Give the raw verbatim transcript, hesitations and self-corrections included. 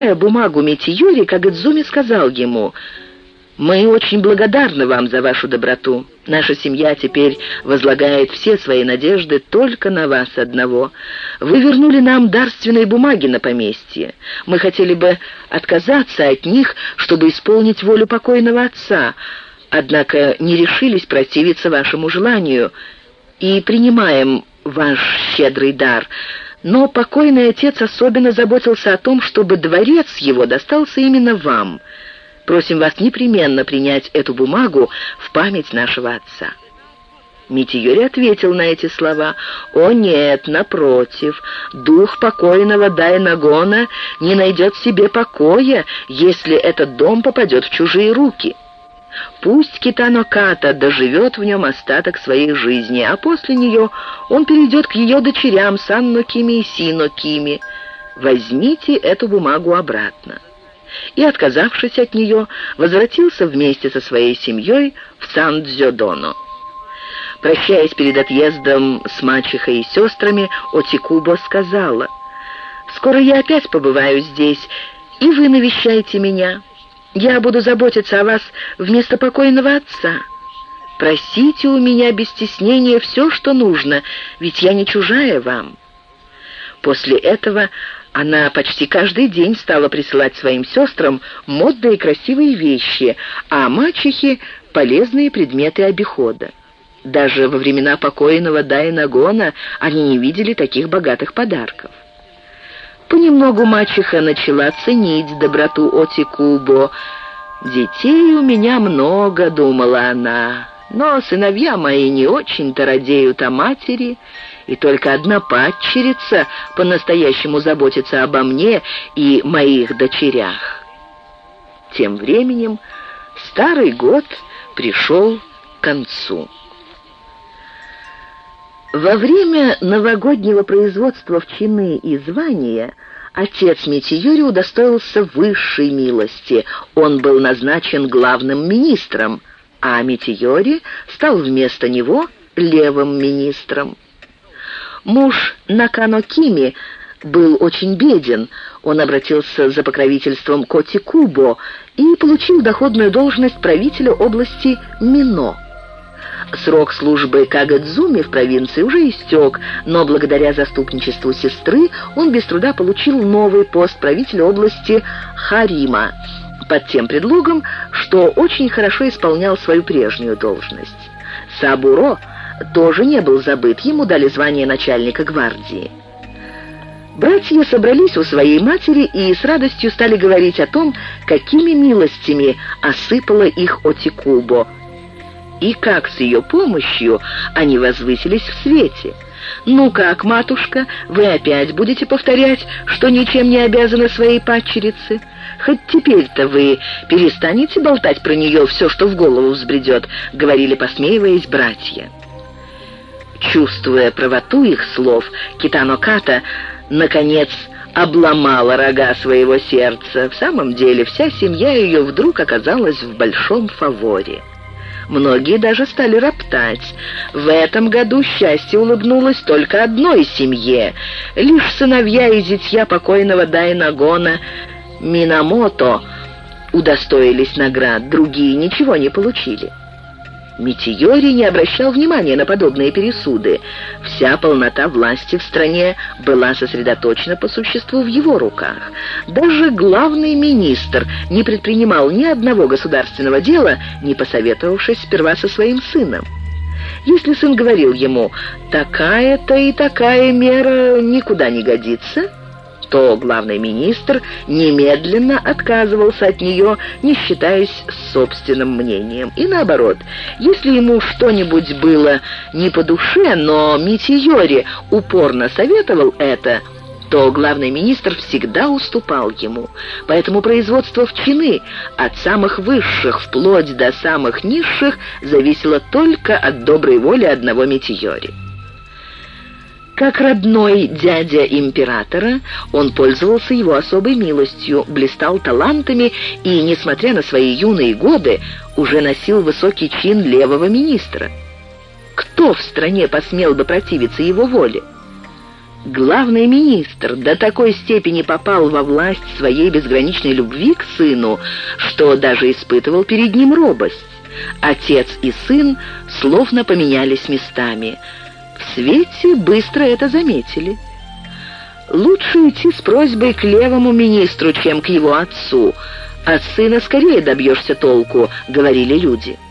бумагу Митиюри, Кагадзуми сказал ему: «Мы очень благодарны вам за вашу доброту. Наша семья теперь возлагает все свои надежды только на вас одного. Вы вернули нам дарственные бумаги на поместье. Мы хотели бы отказаться от них, чтобы исполнить волю покойного отца, однако не решились противиться вашему желанию и принимаем ваш щедрый дар. Но покойный отец особенно заботился о том, чтобы дворец его достался именно вам. Просим вас непременно принять эту бумагу в память нашего отца». Митиюри ответил на эти слова: «О нет, напротив, дух покойного Дайнагона не найдет себе покоя, если этот дом попадет в чужие руки. Пусть Китано Ката доживет в нем остаток своей жизни, а после нее он перейдет к ее дочерям Санно Кими и Сино Кими. Возьмите эту бумагу обратно». И, отказавшись от нее, возвратился вместе со своей семьей в Сандзёдоно. Прощаясь перед отъездом с мачехой и сестрами, Отикубо сказала: «Скоро я опять побываю здесь, и вы навещайте меня. Я буду заботиться о вас вместо покойного отца. Просите у меня без стеснения все, что нужно, ведь я не чужая вам». После этого она почти каждый день стала присылать своим сестрам модные и красивые вещи, а мачехе — полезные предметы обихода. Даже во времена покойного Дайнагона они не видели таких богатых подарков. Понемногу мачеха начала ценить доброту Отикубо. «Детей у меня много», — думала она, «но сыновья мои не очень-то радеют о матери, и только одна падчерица по-настоящему заботится обо мне и моих дочерях». Тем временем старый год пришел к концу. Во время новогоднего производства в чины и звания отец Митиюри удостоился высшей милости. Он был назначен главным министром, а Митиюри стал вместо него левым министром. Муж Накано Кими был очень беден. Он обратился за покровительством к Отикубо и получил доходную должность правителя области Мино. Срок службы Кагадзуми в провинции уже истек, но благодаря заступничеству сестры он без труда получил новый пост правителя области Харима, под тем предлогом, что очень хорошо исполнял свою прежнюю должность. Сабуро тоже не был забыт, ему дали звание начальника гвардии. Братья собрались у своей матери и с радостью стали говорить о том, какими милостями осыпала их Отикубо, и как с ее помощью они возвысились в свете. «Ну как, матушка, вы опять будете повторять, что ничем не обязаны своей падчерице? Хоть теперь-то вы перестанете болтать про нее все, что в голову взбредет», — говорили, посмеиваясь, братья. Чувствуя правоту их слов, Китано Ката, наконец, обломала рога своего сердца. В самом деле, вся семья ее вдруг оказалась в большом фаворе. Многие даже стали роптать. В этом году счастье улыбнулось только одной семье. Лишь сыновья и зятья покойного Дайнагона Минамото удостоились наград, другие ничего не получили. Митиюри не обращал внимания на подобные пересуды. Вся полнота власти в стране была сосредоточена по существу в его руках. Даже главный министр не предпринимал ни одного государственного дела, не посоветовавшись сперва со своим сыном. Если сын говорил ему «такая-то и такая мера никуда не годится», то главный министр немедленно отказывался от нее, не считаясь собственным мнением. И наоборот, если ему что-нибудь было не по душе, но Митиюри упорно советовал это, то главный министр всегда уступал ему. Поэтому производство в чины от самых высших вплоть до самых низших зависело только от доброй воли одного Митиюри. Как родной дядя императора, он пользовался его особой милостью, блистал талантами и, несмотря на свои юные годы, уже носил высокий чин левого министра. Кто в стране посмел бы противиться его воле? Главный министр до такой степени попал во власть своей безграничной любви к сыну, что даже испытывал перед ним робость. Отец и сын словно поменялись местами. В свете быстро это заметили. Лучше идти с просьбой к левому министру, чем к его отцу. От сына скорее добьешься толку, говорили люди.